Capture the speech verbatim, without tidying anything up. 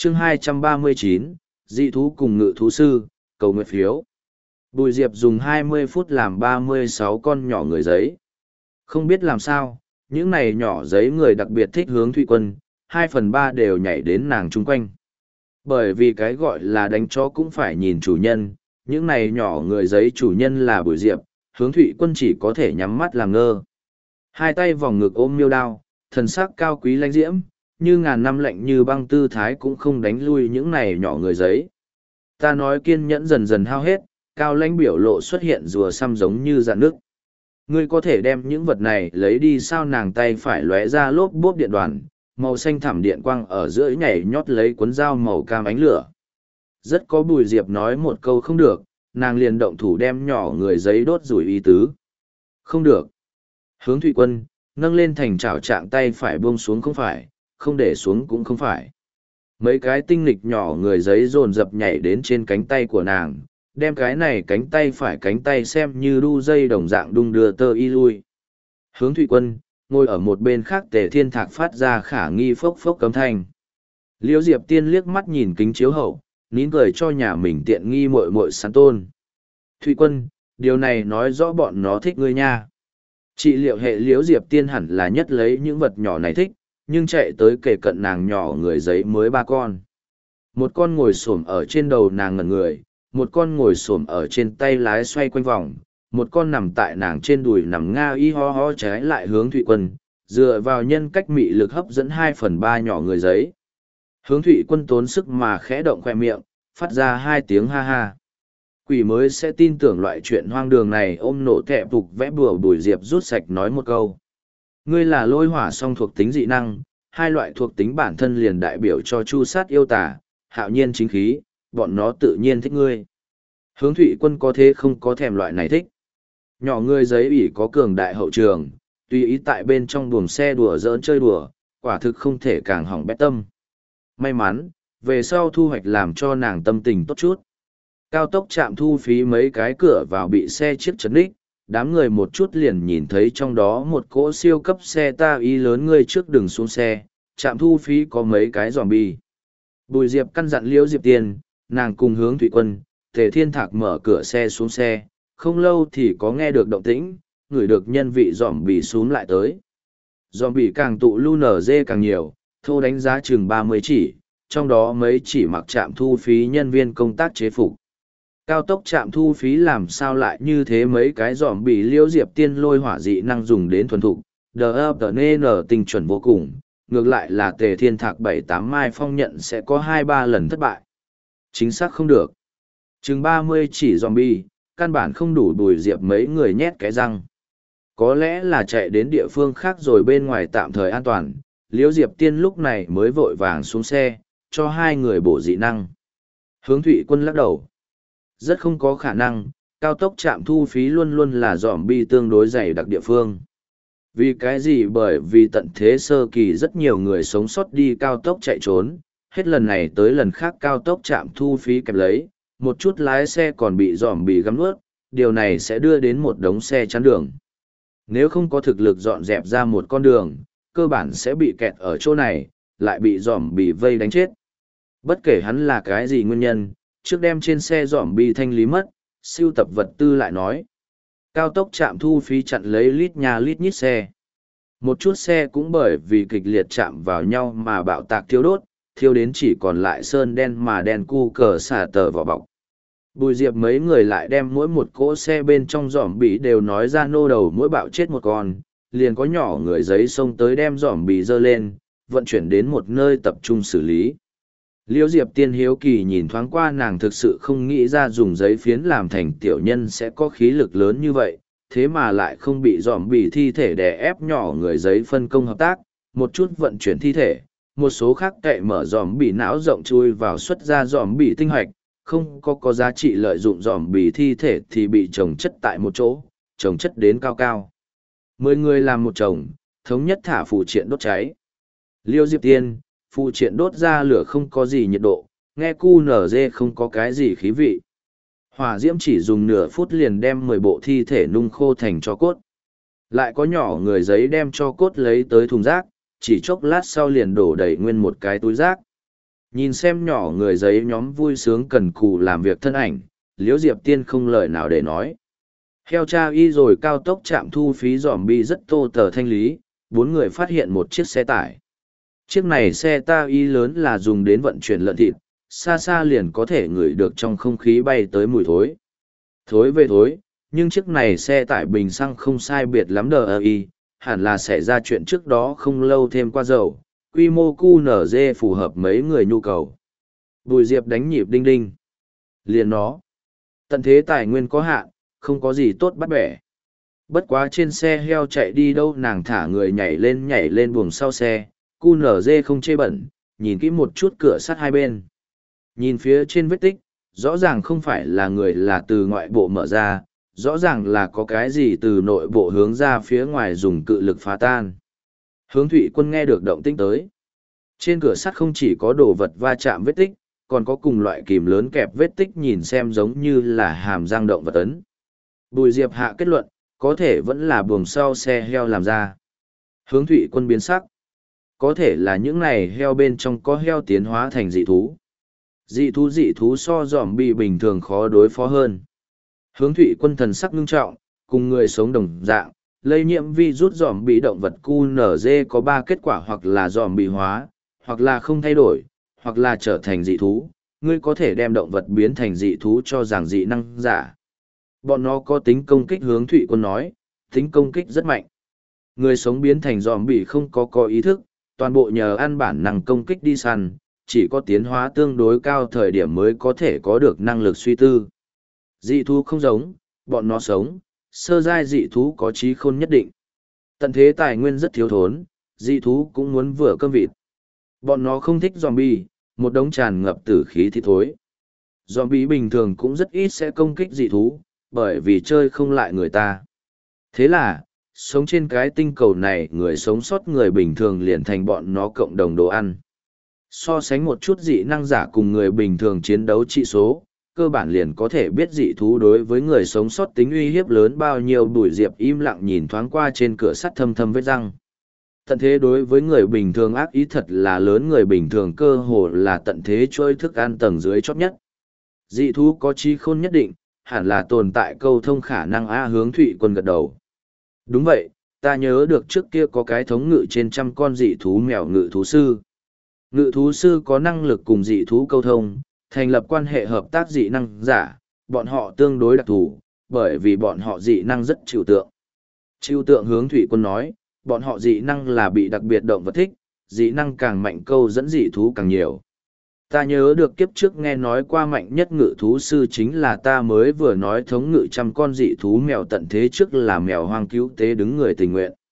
chương hai trăm ba mươi chín, dị thú cùng ngự thú sư, cầu nguyện phiếu. Bùi Diệp dùng hai mươi phút làm ba mươi sáu con nhỏ người giấy. Không biết làm sao, những này nhỏ giấy người đặc biệt thích Hướng Thụy Quân, hai phần ba đều nhảy đến nàng chung quanh. Bởi vì cái gọi là đánh chó cũng phải nhìn chủ nhân, những này nhỏ người giấy chủ nhân là Bùi Diệp, Hướng Thụy Quân chỉ có thể nhắm mắt làm ngơ. Hai tay vòng ngực ôm miêu đao, thần sắc cao quý lãnh diễm, như ngàn năm lạnh như băng tư thái cũng không đánh lui những này nhỏ người giấy. Ta nói kiên nhẫn dần dần hao hết, cao lãnh biểu lộ xuất hiện rùa xăm giống như dạn nước. Ngươi có thể đem những vật này lấy đi sao? Nàng tay phải lóe ra lốp bốp điện đoàn, màu xanh thẳm điện quang ở giữa nhảy nhót lấy cuốn dao màu cam ánh lửa. Rất có Bùi Diệp nói một câu không được, nàng liền động thủ đem nhỏ người giấy đốt rủi ý tứ. Không được. Hướng Thụy Quân, nâng lên thành chảo trạng tay phải buông xuống không phải, không để xuống cũng không phải. Mấy cái tinh nghịch nhỏ người giấy dồn dập nhảy đến trên cánh tay của nàng, đem cái này cánh tay phải cánh tay xem như đu dây đồng dạng đung đưa tơ y lui. Hướng Thụy Quân, ngồi ở một bên khác Tề Thiên Thạc phát ra khả nghi phốc phốc cấm thanh. Liễu Diệp Tiên liếc mắt nhìn kính chiếu hậu, nín cười cho nhà mình tiện nghi muội muội sán tôn. Thụy Quân, điều này nói rõ bọn nó thích ngươi nha. Trị liệu hệ Liễu Diệp Tiên hẳn là nhất lấy những vật nhỏ này thích, nhưng chạy tới kề cận nàng nhỏ người giấy mới ba con. Một con ngồi xổm ở trên đầu nàng ngẩn người, một con ngồi xổm ở trên tay lái xoay quanh vòng, một con nằm tại nàng trên đùi nằm nga y ho ho trái lại Hướng Thụy Quân, dựa vào nhân cách mị lực hấp dẫn hai phần ba nhỏ người giấy. Hướng Thụy Quân tốn sức mà khẽ động khoe miệng, phát ra hai tiếng ha ha. Quỷ mới sẽ tin tưởng loại chuyện hoang đường này. Ôm nổ thẹ phục vẽ bùa Bùi Diệp rút sạch nói một câu. Ngươi là lôi hỏa song thuộc tính dị năng, hai loại thuộc tính bản thân liền đại biểu cho chu sát yêu tả, hạo nhiên chính khí, bọn nó tự nhiên thích ngươi. Hướng Thụy Quân có thế không có thèm loại này thích. Nhỏ người giấy ủy có cường đại hậu trường, tùy ý tại bên trong buồng xe đùa giỡn chơi đùa, quả thực không thể càng hỏng bét tâm. May mắn, về sau thu hoạch làm cho nàng tâm tình tốt chút. Cao tốc trạm thu phí mấy cái cửa vào bị xe chiếc chấn đích, đám người một chút liền nhìn thấy trong đó một cỗ siêu cấp xe ta ý lớn ngươi trước đường xuống xe, trạm thu phí có mấy cái zombie. Bùi Diệp căn dặn Liễu Diệp Tiên, nàng cùng Hướng Thụy Quân, Tề Thiên Thạc mở cửa xe xuống xe, không lâu thì có nghe được động tĩnh, ngửi được nhân vị zombie xuống lại tới. Zombie càng tụ lu nở dê càng nhiều, thô đánh giá chừng ba mươi chỉ, trong đó mấy chỉ mặc trạm thu phí nhân viên công tác chế phục. Cao tốc trạm thu phí làm sao lại như thế? Mấy cái giỏm bị Liễu Diệp Tiên lôi hỏa dị năng dùng đến thuần thục, đờ ập nê nở tình chuẩn vô cùng, ngược lại là Tề Thiên Thạc bảy tám mai phong nhận sẽ có hai ba lần thất bại. Chính xác không được. Chừng ba mươi chỉ zombie, căn bản không đủ Bùi Diệp mấy người nhét cái răng. Có lẽ là chạy đến địa phương khác rồi bên ngoài tạm thời an toàn, Liễu Diệp Tiên lúc này mới vội vàng xuống xe, cho hai người bổ dị năng. Hướng Thụy Quân lắc đầu. Rất không có khả năng, cao tốc trạm thu phí luôn luôn là zombie tương đối dày đặc địa phương. Vì cái gì? Bởi vì tận thế sơ kỳ rất nhiều người sống sót đi cao tốc chạy trốn, hết lần này tới lần khác cao tốc trạm thu phí kẹp lấy, một chút lái xe còn bị zombie gắm nuốt, điều này sẽ đưa đến một đống xe chắn đường. Nếu không có thực lực dọn dẹp ra một con đường, cơ bản sẽ bị kẹt ở chỗ này, lại bị zombie vây đánh chết. Bất kể hắn là cái gì nguyên nhân, trước đem trên xe zombie thanh lý mất, siêu tập vật tư lại nói. Cao tốc trạm thu phí chặn lấy lít nhà lít nhít xe. Một chút xe cũng bởi vì kịch liệt chạm vào nhau mà bạo tạc thiêu đốt, thiêu đến chỉ còn lại sơn đen mà đen cu cờ xả tờ vỏ bọc. Bùi Diệp mấy người lại đem mỗi một cỗ xe bên trong zombie đều nói ra nô đầu mỗi bạo chết một con, liền có nhỏ người giấy xông tới đem zombie dơ lên, vận chuyển đến một nơi tập trung xử lý. Liễu Diệp Tiên hiếu kỳ nhìn thoáng qua, nàng thực sự không nghĩ ra dùng giấy phiến làm thành tiểu nhân sẽ có khí lực lớn như vậy, thế mà lại không bị zombie thi thể đè ép. Nhỏ người giấy phân công hợp tác, một chút vận chuyển thi thể, một số khác cậy mở zombie não rộng chui vào xuất ra zombie tinh hoạch, không có có giá trị lợi dụng zombie thi thể thì bị chồng chất tại một chỗ, chồng chất đến cao cao. Mười người làm một chồng, thống nhất thả phụ triện đốt cháy. Liễu Diệp Tiên, phụ triện đốt ra lửa không có gì nhiệt độ, nghe cu nở dê không có cái gì khí vị. Hỏa diễm chỉ dùng nửa phút liền đem mười bộ thi thể nung khô thành tro cốt. Lại có nhỏ người giấy đem tro cốt lấy tới thùng rác, chỉ chốc lát sau liền đổ đầy nguyên một cái túi rác. Nhìn xem nhỏ người giấy nhóm vui sướng cần cù làm việc thân ảnh, Liễu Diệp Tiên không lời nào để nói. Heo cha y rồi cao tốc trạm thu phí dòm bi rất tô tờ thanh lý, bốn người phát hiện một chiếc xe tải. Chiếc này xe ta y lớn là dùng đến vận chuyển lợn thịt, xa xa liền có thể ngửi được trong không khí bay tới mùi thối. Thối về thối, nhưng chiếc này xe tải bình xăng không sai biệt lắm đờ y, hẳn là xảy ra chuyện trước đó không lâu thêm qua dầu, quy mô cu nở dê phù hợp mấy người nhu cầu. Bùi Diệp đánh nhịp đinh đinh. Liền nó. Tận thế tài nguyên có hạn, không có gì tốt bắt bẻ. Bất quá trên xe heo chạy đi đâu nàng thả người nhảy lên nhảy lên buồng sau xe, cu nở dê không chê bẩn, nhìn kỹ một chút cửa sắt hai bên. Nhìn phía trên vết tích, rõ ràng không phải là người là từ ngoại bộ mở ra, rõ ràng là có cái gì từ nội bộ hướng ra phía ngoài dùng cự lực phá tan. Hướng Thụy Quân nghe được động tĩnh tới. Trên cửa sắt không chỉ có đồ vật va chạm vết tích, còn có cùng loại kìm lớn kẹp vết tích nhìn xem giống như là hàm răng động vật ấn. Bùi Diệp hạ kết luận, có thể vẫn là buồng sau xe heo làm ra. Hướng Thụy Quân biến sắc. Có thể là những này heo bên trong có heo tiến hóa thành dị thú. Dị thú dị thú so dòm bị bình thường khó đối phó hơn. Hướng Thụy Quân thần sắc ngưng trọng, cùng người sống đồng dạng, lây nhiễm virus dòm bị động vật cu nở dê có ba kết quả hoặc là dòm bị hóa, hoặc là không thay đổi, hoặc là trở thành dị thú. Ngươi có thể đem động vật biến thành dị thú cho rằng dị năng giả. Bọn nó có tính công kích, Hướng Thụy Quân nói, tính công kích rất mạnh. Người sống biến thành dòm bị không có có ý thức, toàn bộ nhờ ăn bản năng công kích đi săn, chỉ có tiến hóa tương đối cao thời điểm mới có thể có được năng lực suy tư. Dị thú không giống, bọn nó sống, sơ giai dị thú có trí khôn nhất định. Tận thế tài nguyên rất thiếu thốn, dị thú cũng muốn vừa cơm vịt. Bọn nó không thích zombie, một đống tràn ngập tử khí thì thối. Zombie bình thường cũng rất ít sẽ công kích dị thú, bởi vì chơi không lại người ta. Thế là, sống trên cái tinh cầu này người sống sót người bình thường liền thành bọn nó cộng đồng đồ ăn. So sánh một chút dị năng giả cùng người bình thường chiến đấu trị số, cơ bản liền có thể biết dị thú đối với người sống sót tính uy hiếp lớn bao nhiêu. Bùi Diệp im lặng nhìn thoáng qua trên cửa sắt thâm thâm vết răng. Tận thế đối với người bình thường ác ý thật là lớn, người bình thường cơ hồ là tận thế trôi thức ăn tầng dưới chót nhất. Dị thú có trí khôn nhất định, hẳn là tồn tại câu thông khả năng. A Hướng Thụy Quân gật đầu. Đúng vậy, ta nhớ được trước kia có cái thống ngự trên trăm con dị thú mèo ngự thú sư. Ngự thú sư có năng lực cùng dị thú câu thông, thành lập quan hệ hợp tác dị năng giả, bọn họ tương đối đặc thù, bởi vì bọn họ dị năng rất trừu tượng. Trừu tượng, Hướng Thụy Quân nói, bọn họ dị năng là bị đặc biệt động vật thích, dị năng càng mạnh câu dẫn dị thú càng nhiều. Ta nhớ được kiếp trước nghe nói qua mạnh nhất ngự thú sư chính là ta mới vừa nói thống ngự trăm con dị thú mèo tận thế trước là mèo hoang cứu tế đứng người tình nguyện.